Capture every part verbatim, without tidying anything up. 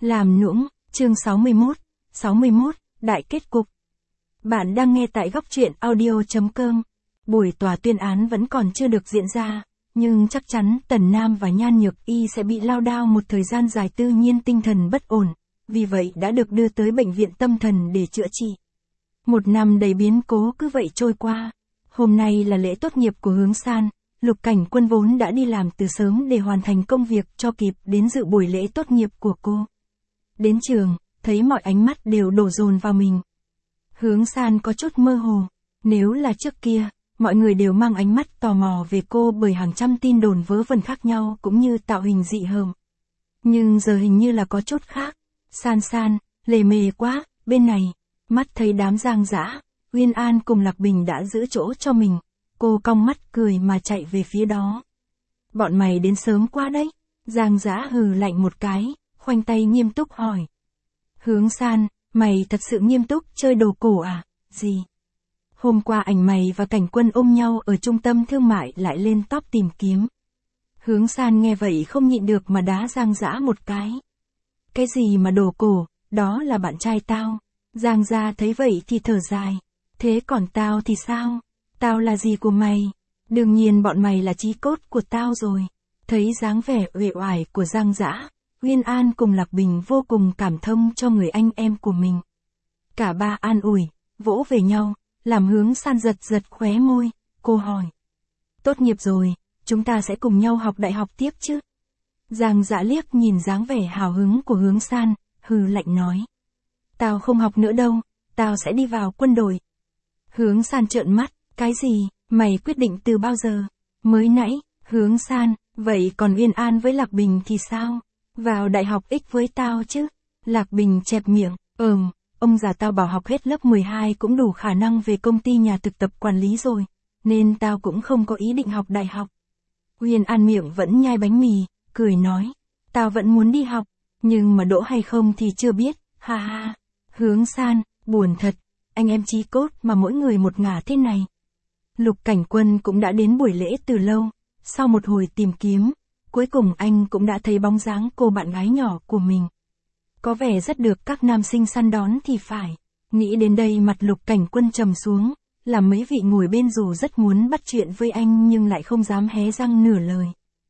Làm nũng, chương sáu mươi mốt, sáu mươi mốt, đại kết cục. Bạn đang nghe tại góc truyện audio chấm com. Buổi tòa tuyên án vẫn còn chưa được diễn ra, nhưng chắc chắn Tần Nam và Nhan Nhược Y sẽ bị lao đao một thời gian dài, tự nhiên tinh thần bất ổn, vì vậy đã được đưa tới bệnh viện tâm thần để chữa trị. Một năm đầy biến cố cứ vậy trôi qua. Hôm nay là lễ tốt nghiệp của Hướng San. Lục Cảnh Quân vốn đã đi làm từ sớm để hoàn thành công việc cho kịp đến dự buổi lễ tốt nghiệp của cô. Đến trường, thấy mọi ánh mắt đều đổ dồn vào mình. Hướng San có chút mơ hồ. Nếu là trước kia, mọi người đều mang ánh mắt tò mò về cô bởi hàng trăm tin đồn vớ vẩn khác nhau cũng như tạo hình dị hợm. Nhưng giờ hình như là có chút khác. San San, lề mề quá, bên này. Mắt thấy đám Giang Dã, Uyên An cùng Lạc Bình đã giữ chỗ cho mình. Cô cong mắt cười mà chạy về phía đó. Bọn mày đến sớm quá đấy. Giang Dã hừ lạnh một cái, khoanh tay nghiêm túc hỏi. Hướng San, mày thật sự nghiêm túc chơi đồ cổ à? Gì? Hôm qua ảnh mày và Cảnh Quân ôm nhau ở trung tâm thương mại lại lên top tìm kiếm. Hướng San nghe vậy không nhịn được mà đá Giang Dã một cái. Cái gì mà đồ cổ, đó là bạn trai tao. Giang Gia thấy vậy thì thở dài. Thế còn tao thì sao? Tao là gì của mày? Đương nhiên bọn mày là chí cốt của tao rồi. Thấy dáng vẻ uể oải của Giang Dã, Uyên An cùng Lạc Bình vô cùng cảm thông cho người anh em của mình. Cả ba an ủi, vỗ về nhau, làm Hướng San giật giật khóe môi. Cô hỏi. Tốt nghiệp rồi, chúng ta sẽ cùng nhau học đại học tiếp chứ? Giang Dã liếc nhìn dáng vẻ hào hứng của Hướng San, hừ lạnh nói. Tao không học nữa đâu, tao sẽ đi vào quân đội. Hướng San trợn mắt, cái gì, mày quyết định từ bao giờ? Mới nãy, Hướng San, vậy còn Uyên An với Lạc Bình thì sao? Vào đại học ích với tao chứ? Lạc Bình chẹp miệng, ừm, ông già tao bảo học hết lớp mười hai cũng đủ khả năng về công ty nhà thực tập quản lý rồi, nên tao cũng không có ý định học đại học. Uyên An miệng vẫn nhai bánh mì, cười nói, tao vẫn muốn đi học, nhưng mà đỗ hay không thì chưa biết, ha ha. Hướng San, buồn thật, anh em chí cốt mà mỗi người một ngả thế này. Lục Cảnh Quân cũng đã đến buổi lễ từ lâu, sau một hồi tìm kiếm, cuối cùng anh cũng đã thấy bóng dáng cô bạn gái nhỏ của mình. Có vẻ rất được các nam sinh săn đón thì phải. Nghĩ đến đây mặt Lục Cảnh Quân trầm xuống, làm mấy vị ngồi bên dù rất muốn bắt chuyện với anh nhưng lại không dám hé răng nửa lời.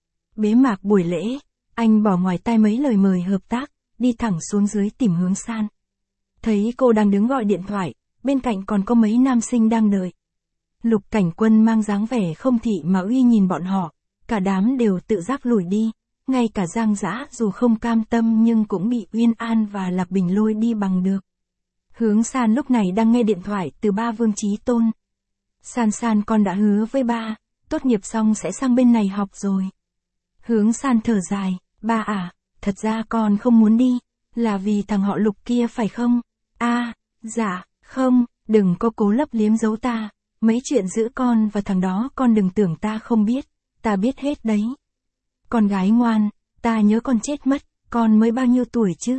Bế mạc buổi lễ, anh bỏ ngoài tai mấy lời mời hợp tác, đi thẳng xuống dưới tìm Hướng San. Thấy cô đang đứng gọi điện thoại, bên cạnh còn có mấy nam sinh đang đợi. Lục Cảnh Quân mang dáng vẻ không thị mà uy nhìn bọn họ, cả đám đều tự giác lùi đi, ngay cả Giang Dã dù không cam tâm nhưng cũng bị Uyên An và Lạc Bình lôi đi bằng được. Hướng San lúc này đang nghe điện thoại từ ba Vương Chí Tôn. San San con đã hứa với ba, tốt nghiệp xong sẽ sang bên này học rồi. Hướng San thở dài, ba à, thật ra con không muốn đi, là vì thằng họ Lục kia phải không? A, à, dạ, không, đừng có cố lấp liếm giấu ta, mấy chuyện giữa con và thằng đó con đừng tưởng ta không biết, ta biết hết đấy. Con gái ngoan, ta nhớ con chết mất, con mới bao nhiêu tuổi chứ?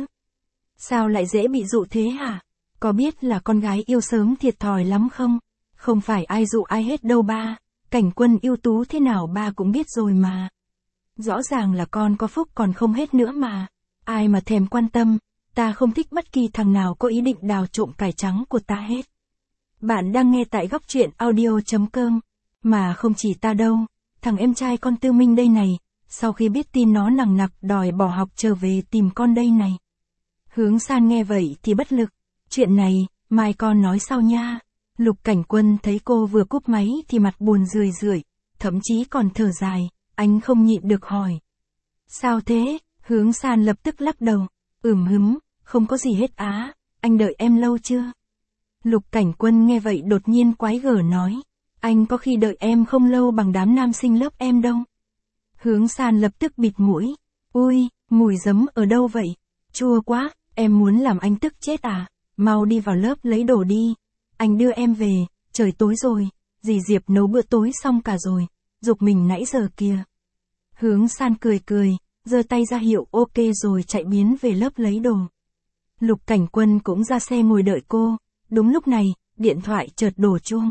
Sao lại dễ bị dụ thế hả? Có biết là con gái yêu sớm thiệt thòi lắm không? Không phải ai dụ ai hết đâu ba, Cảnh Quân ưu tú thế nào ba cũng biết rồi mà. Rõ ràng là con có phúc còn không hết nữa mà, ai mà thèm quan tâm, ta không thích bất kỳ thằng nào có ý định đào trộm cải trắng của ta hết. Bạn đang nghe tại góc truyện audio chấm com, mà không chỉ ta đâu, thằng em trai con Tư Minh đây này, sau khi biết tin nó nằng nặc đòi bỏ học trở về tìm con đây này. Hướng San nghe vậy thì bất lực, chuyện này, mai con nói sau nha. Lục Cảnh Quân thấy cô vừa cúp máy thì mặt buồn rười rượi, thậm chí còn thở dài, anh không nhịn được hỏi. Sao thế? Hướng San lập tức lắc đầu, ừm hứm, không có gì hết á, anh đợi em lâu chưa? Lục Cảnh Quân nghe vậy đột nhiên quái gở nói, anh có khi đợi em không lâu bằng đám nam sinh lớp em đâu. Hướng San lập tức bịt mũi, ui, mùi giấm ở đâu vậy? Chua quá, em muốn làm anh tức chết à? Mau đi vào lớp lấy đồ đi, anh đưa em về, trời tối rồi, dì Diệp nấu bữa tối xong cả rồi, giục mình nãy giờ kìa. Hướng San cười cười, giơ tay ra hiệu ok rồi chạy biến về lớp lấy đồ. Lục Cảnh Quân cũng ra xe ngồi đợi cô, đúng lúc này, điện thoại chợt đổ chuông.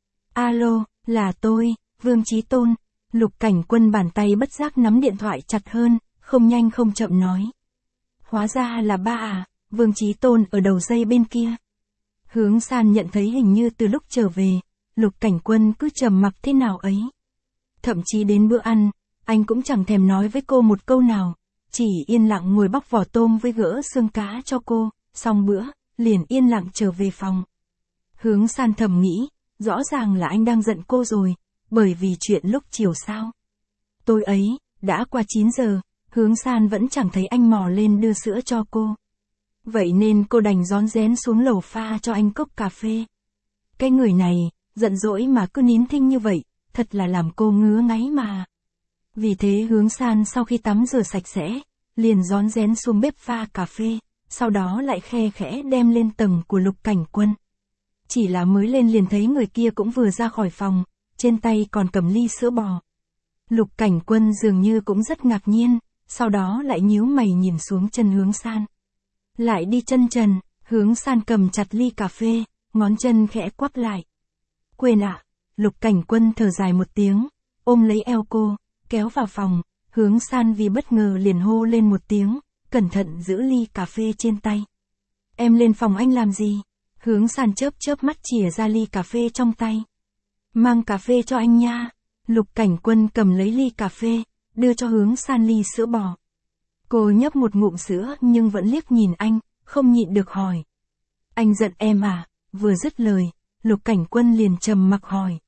Alo, là tôi, Vương Chí Tôn. Lục Cảnh Quân bàn tay bất giác nắm điện thoại chặt hơn, không nhanh không chậm nói. hóa ra là ba à, Vương Chí Tôn ở đầu dây bên kia. Hướng San nhận thấy hình như từ lúc trở về, Lục Cảnh Quân cứ trầm mặc thế nào ấy. Thậm chí đến bữa ăn, anh cũng chẳng thèm nói với cô một câu nào, chỉ yên lặng ngồi bóc vỏ tôm với gỡ xương cá cho cô, xong bữa, liền yên lặng trở về phòng. Hướng San thầm nghĩ, rõ ràng là anh đang giận cô rồi, bởi vì chuyện lúc chiều sao. Tối ấy, đã qua chín giờ, Hướng San vẫn chẳng thấy anh mò lên đưa sữa cho cô. Vậy nên cô đành rón rén xuống lầu pha cho anh cốc cà phê. Cái người này, giận dỗi mà cứ nín thinh như vậy, thật là làm cô ngứa ngáy mà. Vì thế Hướng San sau khi tắm rửa sạch sẽ, liền rón rén xuống bếp pha cà phê, sau đó lại khe khẽ đem lên tầng của Lục Cảnh Quân. Chỉ là mới lên liền thấy người kia cũng vừa ra khỏi phòng, trên tay còn cầm ly sữa bò. Lục Cảnh Quân dường như cũng rất ngạc nhiên, sau đó lại nhíu mày nhìn xuống chân Hướng San. Lại đi chân trần, Hướng San cầm chặt ly cà phê, ngón chân khẽ quắp lại. Quên ạ, à, Lục Cảnh Quân thở dài một tiếng, ôm lấy eo cô, kéo vào phòng, Hướng San vì bất ngờ liền hô lên một tiếng, cẩn thận giữ ly cà phê trên tay. Em lên phòng anh làm gì? Hướng San chớp chớp mắt chìa ra ly cà phê trong tay. Mang cà phê cho anh nha. Lục Cảnh Quân cầm lấy ly cà phê, đưa cho Hướng San ly sữa bò. Cô nhấp một ngụm sữa nhưng vẫn liếc nhìn anh, không nhịn được hỏi. Anh giận em à? Vừa dứt lời, Lục Cảnh Quân liền trầm mặc hỏi.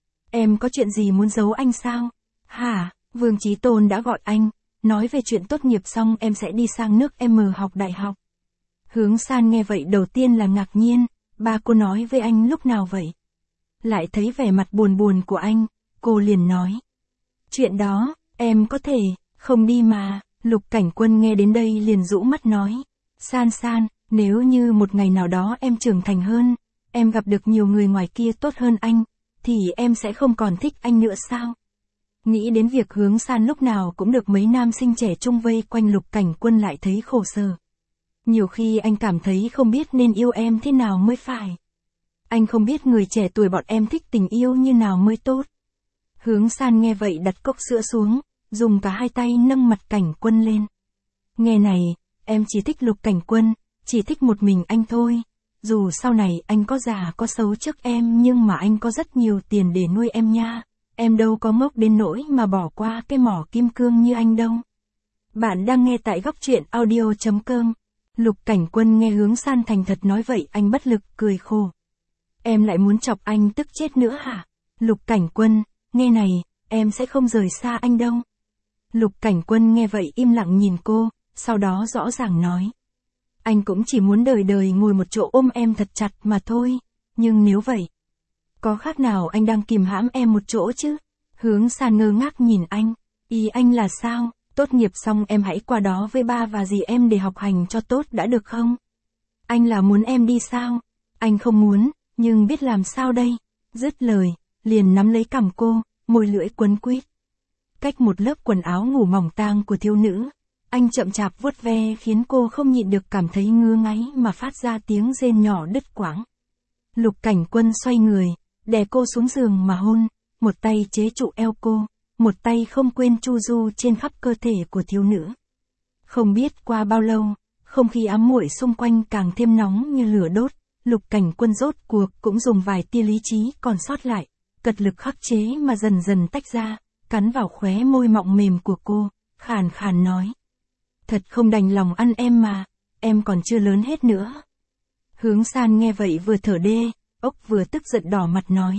Em có chuyện gì muốn giấu anh sao? Hả? Vương Chí Tôn đã gọi anh, nói về chuyện tốt nghiệp xong em sẽ đi sang nước M học đại học. Hướng San nghe vậy đầu tiên là ngạc nhiên, ba cô nói với anh lúc nào vậy? Lại thấy vẻ mặt buồn buồn của anh, cô liền nói. Chuyện đó, em có thể, không đi mà. Lục Cảnh Quân nghe đến đây liền rũ mắt nói. San San, nếu như một ngày nào đó em trưởng thành hơn, em gặp được nhiều người ngoài kia tốt hơn anh, thì em sẽ không còn thích anh nữa sao? Nghĩ đến việc Hướng San lúc nào cũng được mấy nam sinh trẻ chung vây quanh, Lục Cảnh Quân lại thấy khổ sở. Nhiều khi anh cảm thấy không biết nên yêu em thế nào mới phải. Anh không biết người trẻ tuổi bọn em thích tình yêu như nào mới tốt. Hướng San nghe vậy đặt cốc sữa xuống, dùng cả hai tay nâng mặt Cảnh Quân lên. Nghe này, em chỉ thích Lục Cảnh Quân, chỉ thích một mình anh thôi. Dù sau này anh có già có xấu trước em nhưng mà anh có rất nhiều tiền để nuôi em nha. Em đâu có ngốc đến nỗi mà bỏ qua cái mỏ kim cương như anh đâu. Bạn đang nghe tại góc truyện audio chấm com. Lục Cảnh Quân nghe Hướng San thành thật nói vậy anh bất lực cười khổ. Em lại muốn chọc anh tức chết nữa hả? Lục Cảnh Quân, nghe này, em sẽ không rời xa anh đâu. Lục Cảnh Quân nghe vậy im lặng nhìn cô, sau đó rõ ràng nói. Anh cũng chỉ muốn đời đời ngồi một chỗ ôm em thật chặt mà thôi, nhưng nếu vậy, có khác nào anh đang kìm hãm em một chỗ chứ? Hướng San ngơ ngác nhìn anh, ý anh là sao? Tốt nghiệp xong em hãy qua đó với ba và dì em để học hành cho tốt đã được không? Anh là muốn em đi sao? Anh không muốn, nhưng biết làm sao đây? Dứt lời, liền nắm lấy cằm cô, môi lưỡi quấn quýt. Cách một lớp quần áo ngủ mỏng tang của thiếu nữ, anh chậm chạp vuốt ve khiến cô không nhịn được cảm thấy ngứa ngáy mà phát ra tiếng rên nhỏ đứt quãng. Lục Cảnh Quân xoay người, đè cô xuống giường mà hôn, một tay chế trụ eo cô, một tay không quên chu du trên khắp cơ thể của thiếu nữ. Không biết qua bao lâu, không khí ám muội xung quanh càng thêm nóng như lửa đốt, Lục Cảnh Quân rốt cuộc cũng dùng vài tia lý trí còn sót lại, cật lực khắc chế mà dần dần tách ra, cắn vào khóe môi mọng mềm của cô, khàn khàn nói. Thật không đành lòng ăn em mà, em còn chưa lớn hết nữa. Hướng San nghe vậy vừa thở đê, ốc vừa tức giận đỏ mặt nói.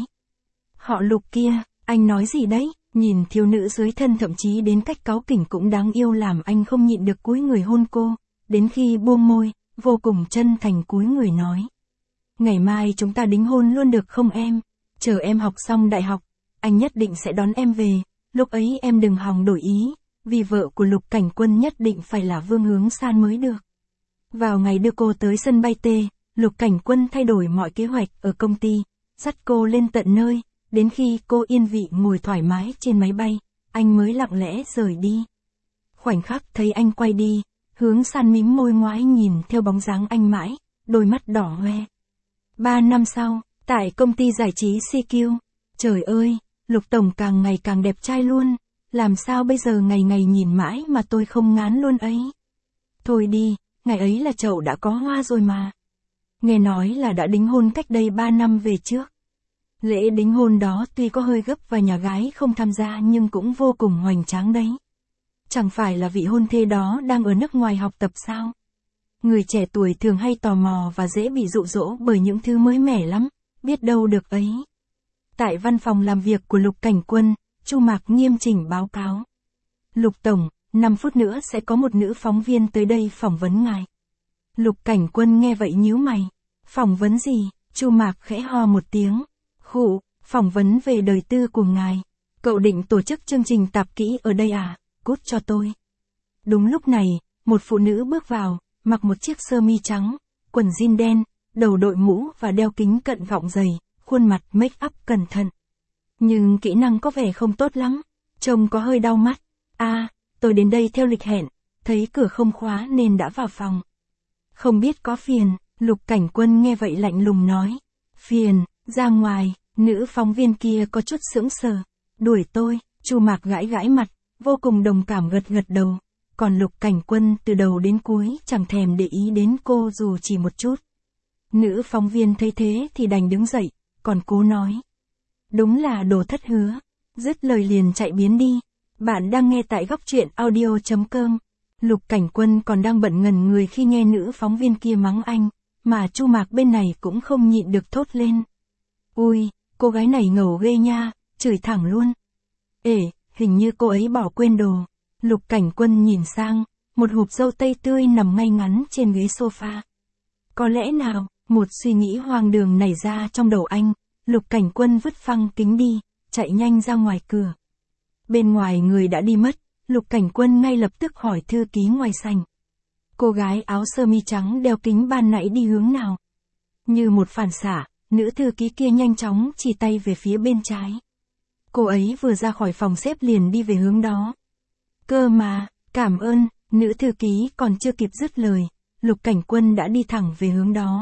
Họ Lục kia, anh nói gì đấy? Nhìn thiếu nữ dưới thân thậm chí đến cách cáu kỉnh cũng đáng yêu làm anh không nhịn được cúi người hôn cô, đến khi buông môi, vô cùng chân thành cúi người nói. Ngày mai chúng ta đính hôn luôn được không em? Chờ em học xong đại học, anh nhất định sẽ đón em về, lúc ấy em đừng hòng đổi ý, vì vợ của Lục Cảnh Quân nhất định phải là Vương Hướng San mới được. Vào ngày đưa cô tới sân bay T, Lục Cảnh Quân thay đổi mọi kế hoạch ở công ty, dắt cô lên tận nơi, đến khi cô yên vị ngồi thoải mái trên máy bay, anh mới lặng lẽ rời đi. Khoảnh khắc thấy anh quay đi, Hướng San mím môi ngoái nhìn theo bóng dáng anh mãi, đôi mắt đỏ hoe. Ba năm sau, tại công ty giải trí xê quy, trời ơi, Lục Tổng càng ngày càng đẹp trai luôn, làm sao bây giờ ngày ngày nhìn mãi mà tôi không ngán luôn ấy. Thôi đi, ngày ấy là chậu đã có hoa rồi mà. Nghe nói là đã đính hôn cách đây ba năm về trước. Lễ đính hôn đó tuy có hơi gấp và nhà gái không tham gia nhưng cũng vô cùng hoành tráng đấy. Chẳng phải là vị hôn thê đó đang ở nước ngoài học tập sao? Người trẻ tuổi thường hay tò mò và dễ bị dụ dỗ bởi những thứ mới mẻ lắm, biết đâu được ấy. Tại văn phòng làm việc của Lục Cảnh Quân, Chu Mạc nghiêm chỉnh báo cáo. Lục Tổng, năm phút nữa sẽ có một nữ phóng viên tới đây phỏng vấn ngài. Lục Cảnh Quân nghe vậy nhíu mày. Phỏng vấn gì? Chu Mạc khẽ ho một tiếng. Khụ, phỏng vấn về đời tư của ngài. Cậu định tổ chức chương trình tạp kỹ ở đây à? Cút cho tôi. Đúng lúc này, một phụ nữ bước vào, mặc một chiếc sơ mi trắng, quần jean đen, đầu đội mũ và đeo kính cận gọng dày, khuôn mặt make up cẩn thận. Nhưng kỹ năng có vẻ không tốt lắm, trông có hơi đau mắt. À, tôi đến đây theo lịch hẹn, thấy cửa không khóa nên đã vào phòng. Không biết có phiền, Lục Cảnh Quân nghe vậy lạnh lùng nói. Phiền, ra ngoài, nữ phóng viên kia có chút sững sờ. Đuổi tôi, Chu Mạc gãi gãi mặt, vô cùng đồng cảm gật gật đầu. Còn Lục Cảnh Quân từ đầu đến cuối chẳng thèm để ý đến cô dù chỉ một chút. Nữ phóng viên thấy thế thì đành đứng dậy, còn cố nói. Đúng là đồ thất hứa. Dứt lời liền chạy biến đi. Bạn đang nghe tại góc truyện audio chấm com. Lục Cảnh Quân còn đang bận ngần người khi nghe nữ phóng viên kia mắng anh, mà Chu Mạc bên này cũng không nhịn được thốt lên. Ui, cô gái này ngầu ghê nha, chửi thẳng luôn. Ê, hình như cô ấy bỏ quên đồ. Lục Cảnh Quân nhìn sang, một hộp dâu tây tươi nằm ngay ngắn trên ghế sofa. Có lẽ nào, một suy nghĩ hoang đường nảy ra trong đầu anh, Lục Cảnh Quân vứt phăng kính đi, chạy nhanh ra ngoài cửa. Bên ngoài người đã đi mất, Lục Cảnh Quân ngay lập tức hỏi thư ký ngoài sảnh. Cô gái áo sơ mi trắng đeo kính ban nãy đi hướng nào? Như một phản xạ, nữ thư ký kia nhanh chóng chỉ tay về phía bên trái. Cô ấy vừa ra khỏi phòng xếp liền đi về hướng đó. Cơ mà, cảm ơn, nữ thư ký còn chưa kịp dứt lời, Lục Cảnh Quân đã đi thẳng về hướng đó.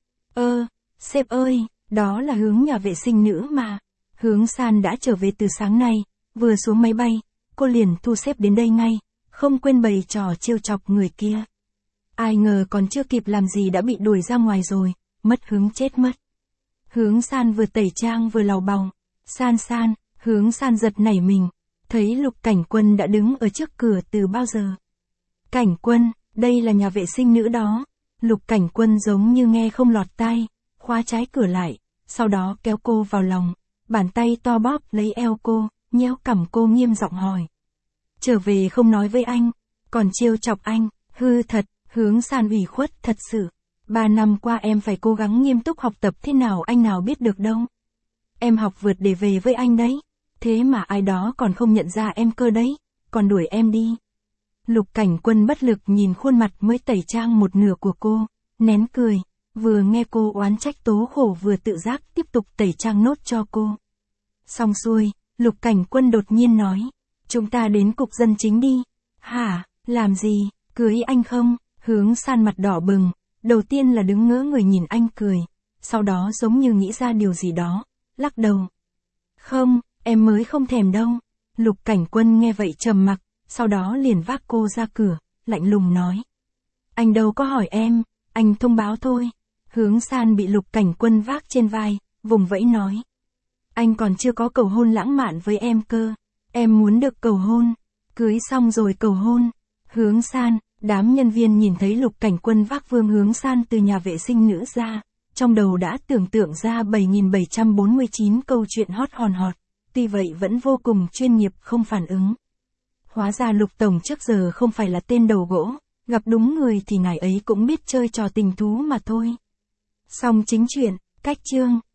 Ơ, sếp ơi, đó là hướng nhà vệ sinh nữ mà. Hướng San đã trở về từ sáng nay, vừa xuống máy bay, cô liền thu xếp đến đây ngay, không quên bày trò trêu chọc người kia. Ai ngờ còn chưa kịp làm gì đã bị đuổi ra ngoài rồi, mất hứng chết mất. Hướng San vừa tẩy trang vừa lầu bầu. San San, Hướng San giật nảy mình, thấy Lục Cảnh Quân đã đứng ở trước cửa từ bao giờ. Cảnh Quân, đây là nhà vệ sinh nữ đó. Lục Cảnh Quân giống như nghe không lọt tai, khóa trái cửa lại, sau đó kéo cô vào lòng, bàn tay to bóp lấy eo cô, nhéo cằm cô nghiêm giọng hỏi. Trở về không nói với anh, còn trêu chọc anh, hư thật. Hướng San ủy khuất thật sự. Ba năm qua em phải cố gắng nghiêm túc học tập thế nào anh nào biết được đâu. Em học vượt để về với anh đấy. Thế mà ai đó còn không nhận ra em cơ đấy, còn đuổi em đi. Lục Cảnh Quân bất lực nhìn khuôn mặt mới tẩy trang một nửa của cô, nén cười, vừa nghe cô oán trách tố khổ vừa tự giác tiếp tục tẩy trang nốt cho cô. Xong xuôi, Lục Cảnh Quân đột nhiên nói, chúng ta đến cục dân chính đi. Hả, làm gì, cưới anh không? Hướng San mặt đỏ bừng, đầu tiên là đứng ngỡ người nhìn anh cười, sau đó giống như nghĩ ra điều gì đó, lắc đầu. Không, em mới không thèm đâu. Lục Cảnh Quân nghe vậy trầm mặc, sau đó liền vác cô ra cửa, lạnh lùng nói. Anh đâu có hỏi em, anh thông báo thôi. Hướng San bị Lục Cảnh Quân vác trên vai, vùng vẫy nói. Anh còn chưa có cầu hôn lãng mạn với em cơ, em muốn được cầu hôn, cưới xong rồi cầu hôn. Hướng San. Đám nhân viên nhìn thấy Lục Cảnh Quân vác Vương Hướng San từ nhà vệ sinh nữ ra, trong đầu đã tưởng tượng ra bảy nghìn bảy trăm bốn mươi chín câu chuyện hot hòn hot, tuy vậy vẫn vô cùng chuyên nghiệp không phản ứng. Hóa ra Lục Tổng trước giờ không phải là tên đầu gỗ, gặp đúng người thì ngài ấy cũng biết chơi trò tình thú mà thôi. Xong chính chuyện, cách chương.